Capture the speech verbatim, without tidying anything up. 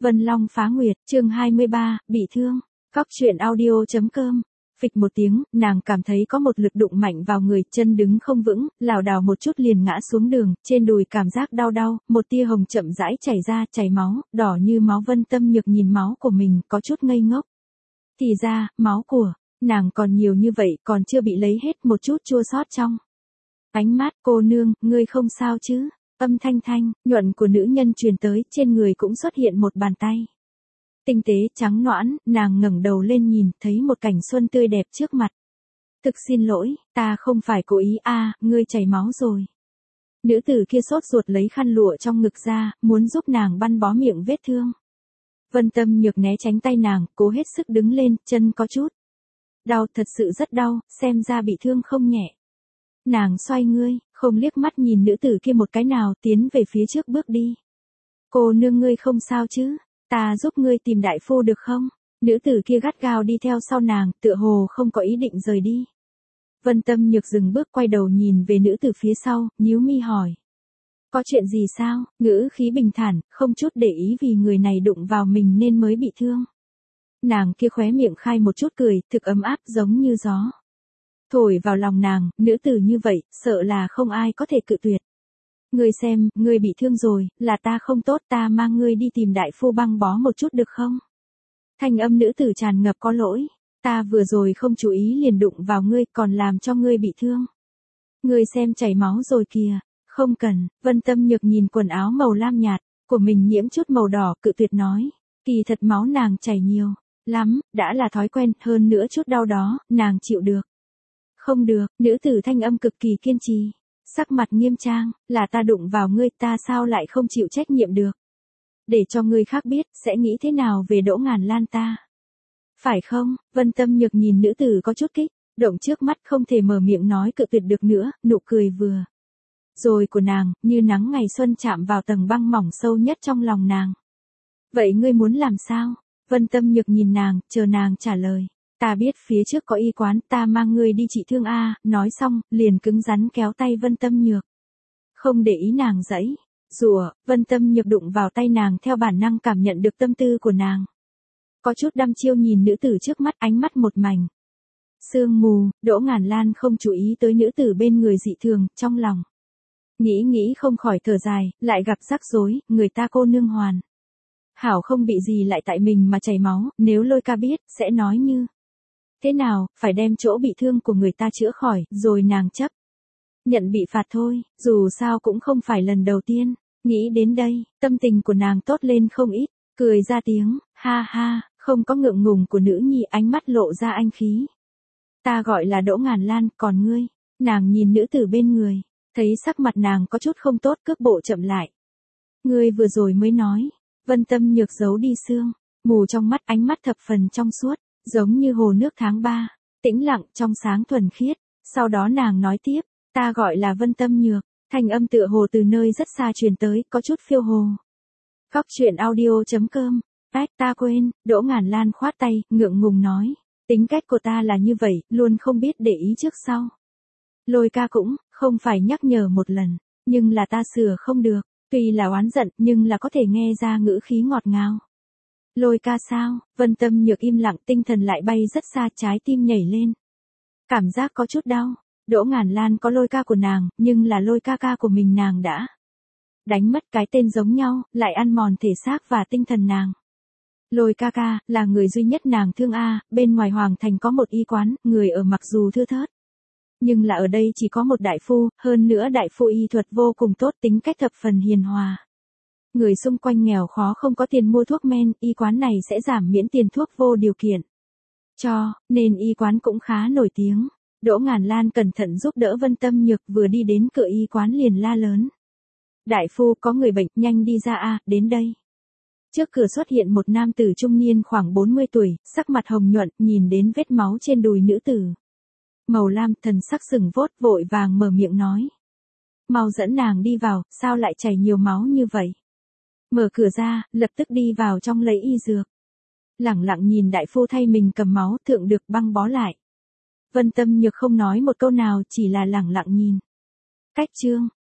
Vân Long phá nguyệt, chương hai mươi ba, bị thương. Cóc truyện audio chấm com. Phịch một tiếng, nàng cảm thấy có một lực đụng mạnh vào người, chân đứng không vững, lảo đảo một chút liền ngã xuống đường, trên đùi cảm giác đau đau, một tia hồng chậm rãi chảy ra, chảy máu, đỏ như máu. Vân Tâm Nhược nhìn máu của mình, có chút ngây ngốc. Thì ra, máu của nàng còn nhiều như vậy, còn chưa bị lấy hết, một chút chua xót trong ánh mắt. Cô nương, ngươi không sao chứ? Âm thanh thanh, nhuận của nữ nhân truyền tới, trên người cũng xuất hiện một bàn tay. Tinh tế, trắng nõn, nàng ngẩng đầu lên nhìn, thấy một cảnh xuân tươi đẹp trước mặt. Thực xin lỗi, ta không phải cố ý a, à, ngươi chảy máu rồi. Nữ tử kia sốt ruột lấy khăn lụa trong ngực ra, muốn giúp nàng băng bó miệng vết thương. Vân Tâm Nhược né tránh tay nàng, cố hết sức đứng lên, chân có chút đau, thật sự rất đau, xem ra bị thương không nhẹ. Nàng xoay ngươi, không liếc mắt nhìn nữ tử kia một cái nào, tiến về phía trước bước đi. Cô nương ngươi không sao chứ? Ta giúp ngươi tìm đại phu được không? Nữ tử kia gắt gao đi theo sau nàng, tựa hồ không có ý định rời đi. Vân Tâm Nhược dừng bước, quay đầu nhìn về nữ tử phía sau, nhíu mi hỏi. Có chuyện gì sao? Ngữ khí bình thản, không chút để ý vì người này đụng vào mình nên mới bị thương. Nàng kia khóe miệng khai một chút cười, thực ấm áp giống như gió thổi vào lòng nàng. Nữ tử như vậy, sợ là không ai có thể cự tuyệt. Ngươi xem, ngươi bị thương rồi, là ta không tốt, ta mang ngươi đi tìm đại phu băng bó một chút được không? Thanh âm nữ tử tràn ngập có lỗi. Ta vừa rồi không chú ý liền đụng vào ngươi, còn làm cho ngươi bị thương. Ngươi xem chảy máu rồi kìa. Không cần. Vân Tâm Nhược nhìn quần áo màu lam nhạt của mình nhiễm chút màu đỏ, cự tuyệt nói. Kỳ thật máu nàng chảy nhiều lắm, đã là thói quen, hơn nữa chút đau đó, nàng chịu được. Không được. Nữ tử thanh âm cực kỳ kiên trì. Sắc mặt nghiêm trang, là ta đụng vào ngươi, ta sao lại không chịu trách nhiệm được? Để cho người khác biết, sẽ nghĩ thế nào về Đỗ Ngàn Lan ta? Phải không? Vân Tâm Nhược nhìn nữ tử có chút kích, động trước mắt không thể mở miệng nói cự tuyệt được nữa, nụ cười vừa rồi của nàng, như nắng ngày xuân chạm vào tầng băng mỏng sâu nhất trong lòng nàng. Vậy ngươi muốn làm sao? Vân Tâm Nhược nhìn nàng, chờ nàng trả lời. Ta biết phía trước có y quán, ta mang ngươi đi trị thương a. Nói xong, liền cứng rắn kéo tay Vân Tâm Nhược. Không để ý nàng giãy giụa. Vân Tâm Nhược đụng vào tay nàng, theo bản năng cảm nhận được tâm tư của nàng. Có chút đăm chiêu nhìn nữ tử trước mắt, ánh mắt một mảnh sương mù. Đỗ Ngàn Lan không chú ý tới nữ tử bên người dị thường, trong lòng nghĩ nghĩ không khỏi thở dài, lại gặp rắc rối, người ta cô nương hoàn hảo không bị gì lại tại mình mà chảy máu, nếu Lôi Ca biết, sẽ nói như thế nào, phải đem chỗ bị thương của người ta chữa khỏi, rồi nàng chấp nhận bị phạt thôi, dù sao cũng không phải lần đầu tiên. Nghĩ đến đây, tâm tình của nàng tốt lên không ít, cười ra tiếng, ha ha, không có ngượng ngùng của nữ nhi, ánh mắt lộ ra anh khí. Ta gọi là Đỗ Ngàn Lan, còn ngươi? Nàng nhìn nữ tử bên người, thấy sắc mặt nàng có chút không tốt, cước bộ chậm lại. Ngươi vừa rồi mới nói. Vân Tâm Nhược giấu đi sương mù trong mắt, ánh mắt thập phần trong suốt, giống như hồ nước tháng ba, tĩnh lặng, trong sáng thuần khiết. Sau đó nàng nói tiếp, ta gọi là Vân Tâm Nhược, thanh âm tựa hồ từ nơi rất xa truyền tới, có chút phiêu hồ. Cóc truyện audio chấm com. Ách, ta quên. Đỗ Ngàn Lan khoát tay, ngượng ngùng nói, tính cách của ta là như vậy, luôn không biết để ý trước sau. Lôi Ca cũng không phải nhắc nhở một lần, nhưng là ta sửa không được. Tuy là oán giận, nhưng là có thể nghe ra ngữ khí ngọt ngào. Lôi Ca sao? Vân Tâm Nhược im lặng, tinh thần lại bay rất xa, trái tim nhảy lên. Cảm giác có chút đau. Đỗ Ngàn Lan có Lôi Ca của nàng, nhưng là Lôi Ca ca của mình nàng đã đánh mất, cái tên giống nhau, lại ăn mòn thể xác và tinh thần nàng. Lôi Ca ca, là người duy nhất nàng thương a. Bên ngoài Hoàng Thành có một y quán, người ở mặc dù thưa thớt, nhưng là ở đây chỉ có một đại phu, hơn nữa đại phu y thuật vô cùng tốt, tính cách thập phần hiền hòa. Người xung quanh nghèo khó không có tiền mua thuốc men, y quán này sẽ giảm miễn tiền thuốc vô điều kiện cho, nên y quán cũng khá nổi tiếng. Đỗ Ngàn Lan cẩn thận giúp đỡ Vân Tâm Nhược, vừa đi đến cửa y quán liền la lớn. Đại phu, có người bệnh, nhanh đi ra a, đến đây. Trước cửa xuất hiện một nam tử trung niên khoảng bốn mươi tuổi, sắc mặt hồng nhuận, nhìn đến vết máu trên đùi nữ tử màu lam, thần sắc sừng vốt, vội vàng mở miệng nói. Mau dẫn nàng đi vào, sao lại chảy nhiều máu như vậy? Mở cửa ra, lập tức đi vào trong lấy y dược. Lẳng lặng nhìn đại phu thay mình cầm máu, thượng được băng bó lại. Vân Tâm Nhược không nói một câu nào, chỉ là lẳng lặng nhìn. Cách chương,